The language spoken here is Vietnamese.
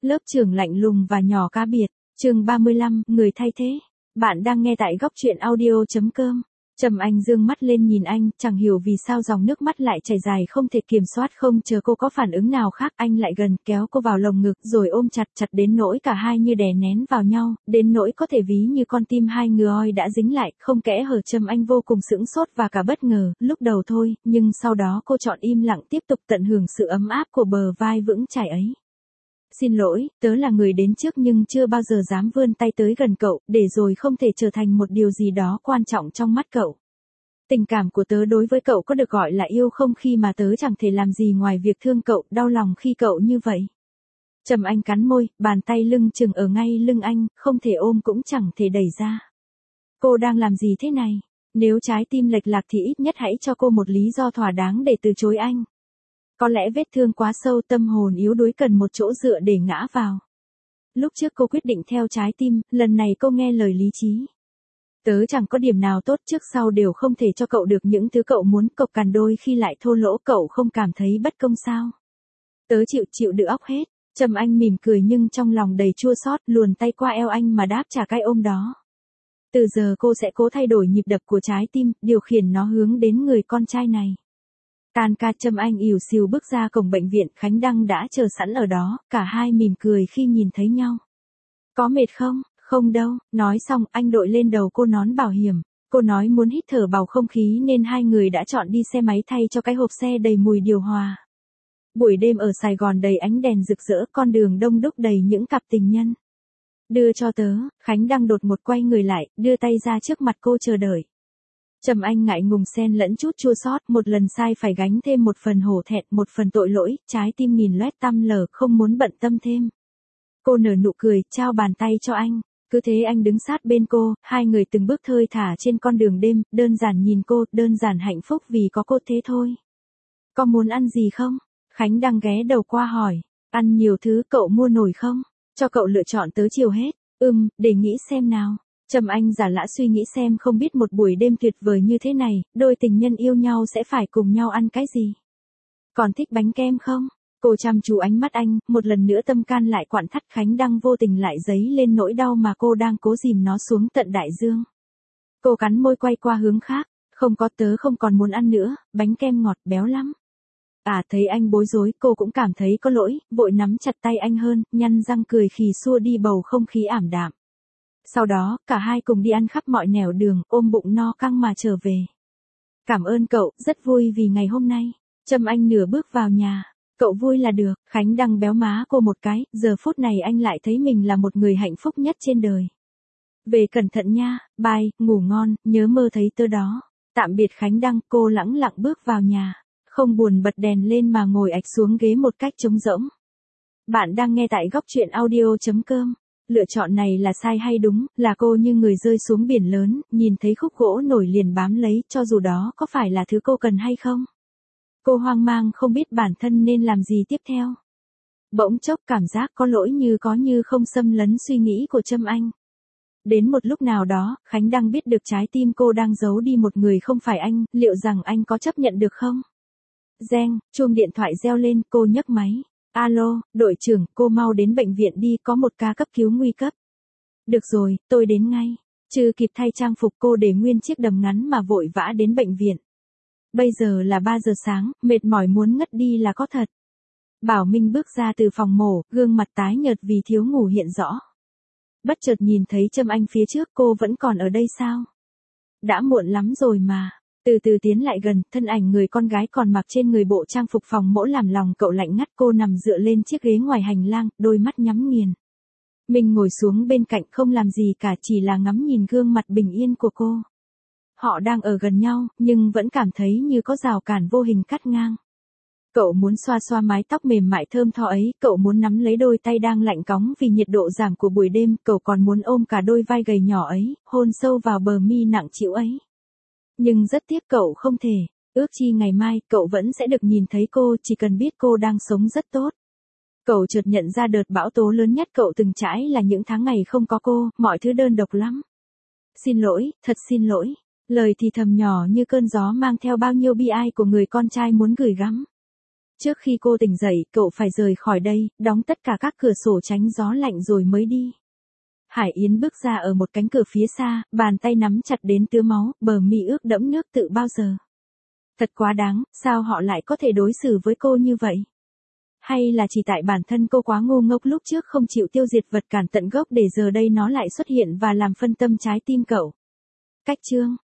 Lớp trưởng lạnh lùng và nhỏ cá biệt. Chương 35, người thay thế. Bạn đang nghe tại góc truyện audio.com. Trầm Anh dương mắt lên nhìn anh, chẳng hiểu vì sao dòng nước mắt lại chảy dài không thể kiểm soát. Không chờ cô có phản ứng nào khác, anh lại gần kéo cô vào lồng ngực rồi ôm chặt chặt đến nỗi cả hai như đè nén vào nhau, đến nỗi có thể ví như con tim hai người đã dính lại, không kẽ hở. Trầm Anh vô cùng sững sốt và cả bất ngờ, lúc đầu thôi, nhưng sau đó cô chọn im lặng tiếp tục tận hưởng sự ấm áp của bờ vai vững chãi ấy. Xin lỗi, tớ là người đến trước nhưng chưa bao giờ dám vươn tay tới gần cậu, để rồi không thể trở thành một điều gì đó quan trọng trong mắt cậu. Tình cảm của tớ đối với cậu có được gọi là yêu không khi mà tớ chẳng thể làm gì ngoài việc thương cậu, đau lòng khi cậu như vậy. Trầm Anh cắn môi, bàn tay lưng chừng ở ngay lưng anh, không thể ôm cũng chẳng thể đẩy ra. Cô đang làm gì thế này? Nếu trái tim lệch lạc thì ít nhất hãy cho cô một lý do thỏa đáng để từ chối anh. Có lẽ vết thương quá sâu, tâm hồn yếu đuối cần một chỗ dựa để ngã vào. Lúc trước cô quyết định theo trái tim, lần này cô nghe lời lý trí. Tớ chẳng có điểm nào tốt, trước sau đều không thể cho cậu được những thứ cậu muốn, cộc cằn đôi khi lại thô lỗ, cậu không cảm thấy bất công sao? Tớ chịu đựng óc hết. Trầm Anh mỉm cười nhưng trong lòng đầy chua xót, luồn tay qua eo anh mà đáp trả cái ôm đó. Từ giờ cô sẽ cố thay đổi nhịp đập của trái tim, điều khiển nó hướng đến người con trai này. Tan ca. Trầm Anh ỉu xìu bước ra cổng bệnh viện, Khánh Đăng đã chờ sẵn ở đó, cả hai mỉm cười khi nhìn thấy nhau. Có mệt không? Không đâu. Nói xong, anh đội lên đầu cô nón bảo hiểm. Cô nói muốn hít thở bầu không khí nên hai người đã chọn đi xe máy thay cho cái hộp xe đầy mùi điều hòa. Buổi đêm ở Sài Gòn đầy ánh đèn rực rỡ, con đường đông đúc đầy những cặp tình nhân. Đưa cho tớ. Khánh Đăng đột ngột quay người lại, đưa tay ra trước mặt cô chờ đợi. Trầm Anh ngại ngùng xen lẫn chút chua xót, một lần sai phải gánh thêm một phần hổ thẹn, một phần tội lỗi, trái tim nghìn loét tăm lờ, không muốn bận tâm thêm. Cô nở nụ cười, trao bàn tay cho anh. Cứ thế anh đứng sát bên cô, hai người từng bước thơi thả trên con đường đêm, đơn giản nhìn cô, đơn giản hạnh phúc vì có cô thế thôi. Có muốn ăn gì không? Khánh Đăng ghé đầu qua hỏi. Ăn nhiều thứ, cậu mua nổi không? Cho cậu lựa chọn, tớ chiều hết. Để nghĩ xem nào. Trầm Anh giả lã suy nghĩ xem không biết một buổi đêm tuyệt vời như thế này, đôi tình nhân yêu nhau sẽ phải cùng nhau ăn cái gì? Còn thích bánh kem không? Cô chăm chú ánh mắt anh, một lần nữa tâm can lại quặn thắt. Khánh Đăng vô tình lại dấy lên nỗi đau mà cô đang cố dìm nó xuống tận đại dương. Cô cắn môi quay qua hướng khác. Không có, tớ không còn muốn ăn nữa, bánh kem ngọt béo lắm. Thấy anh bối rối, cô cũng cảm thấy có lỗi, vội nắm chặt tay anh hơn, nhăn răng cười khì xua đi bầu không khí ảm đạm. Sau đó, cả hai cùng đi ăn khắp mọi nẻo đường, ôm bụng no căng mà trở về. Cảm ơn cậu, rất vui vì ngày hôm nay. Trầm Anh nửa bước vào nhà. Cậu vui là được. Khánh Đăng béo má cô một cái, giờ phút này anh lại thấy mình là một người hạnh phúc nhất trên đời. Về cẩn thận nha, bye, ngủ ngon, nhớ mơ thấy tớ đó. Tạm biệt Khánh Đăng. Cô lẳng lặng bước vào nhà, không buồn bật đèn lên mà ngồi ạch xuống ghế một cách trống rỗng. Bạn đang nghe tại góc truyện audio.com. Lựa chọn này là sai hay đúng, là cô như người rơi xuống biển lớn, nhìn thấy khúc gỗ nổi liền bám lấy, cho dù đó có phải là thứ cô cần hay không. Cô hoang mang không biết bản thân nên làm gì tiếp theo. Bỗng chốc cảm giác có lỗi như có như không xâm lấn suy nghĩ của Trầm Anh. Đến một lúc nào đó, Khánh Đăng biết được trái tim cô đang giấu đi một người không phải anh, liệu rằng anh có chấp nhận được không? Reng, chuông điện thoại reo lên, cô nhấc máy. Alo, đội trưởng, cô mau đến bệnh viện đi, có một ca cấp cứu nguy cấp. Được rồi, tôi đến ngay. Chưa kịp thay trang phục cô để nguyên chiếc đầm ngắn mà vội vã đến bệnh viện. Bây giờ là 3 giờ sáng, mệt mỏi muốn ngất đi là có thật. Bảo Minh bước ra từ phòng mổ, gương mặt tái nhợt vì thiếu ngủ hiện rõ. Bất chợt nhìn thấy Trầm Anh phía trước, cô vẫn còn ở đây sao? Đã muộn lắm rồi mà. Từ từ tiến lại gần, thân ảnh người con gái còn mặc trên người bộ trang phục phòng mổ làm lòng cậu lạnh ngắt. Cô nằm dựa lên chiếc ghế ngoài hành lang, đôi mắt nhắm nghiền. Mình ngồi xuống bên cạnh không làm gì cả, chỉ là ngắm nhìn gương mặt bình yên của cô. Họ đang ở gần nhau, nhưng vẫn cảm thấy như có rào cản vô hình cắt ngang. Cậu muốn xoa xoa mái tóc mềm mại thơm tho ấy, cậu muốn nắm lấy đôi tay đang lạnh cóng vì nhiệt độ giảm của buổi đêm, cậu còn muốn ôm cả đôi vai gầy nhỏ ấy, hôn sâu vào bờ mi nặng trĩu ấy. Nhưng rất tiếc cậu không thể. Ước chi ngày mai, cậu vẫn sẽ được nhìn thấy cô, chỉ cần biết cô đang sống rất tốt. Cậu chợt nhận ra đợt bão tố lớn nhất cậu từng trải là những tháng ngày không có cô, mọi thứ đơn độc lắm. Xin lỗi, thật xin lỗi. Lời thì thầm nhỏ như cơn gió mang theo bao nhiêu bi ai của người con trai muốn gửi gắm. Trước khi cô tỉnh dậy, cậu phải rời khỏi đây, đóng tất cả các cửa sổ tránh gió lạnh rồi mới đi. Hải Yến bước ra ở một cánh cửa phía xa, bàn tay nắm chặt đến tứa máu, bờ mi ướt đẫm nước tự bao giờ. Thật quá đáng, sao họ lại có thể đối xử với cô như vậy? Hay là chỉ tại bản thân cô quá ngu ngốc lúc trước không chịu tiêu diệt vật cản tận gốc để giờ đây nó lại xuất hiện và làm phân tâm trái tim cậu? Cách chương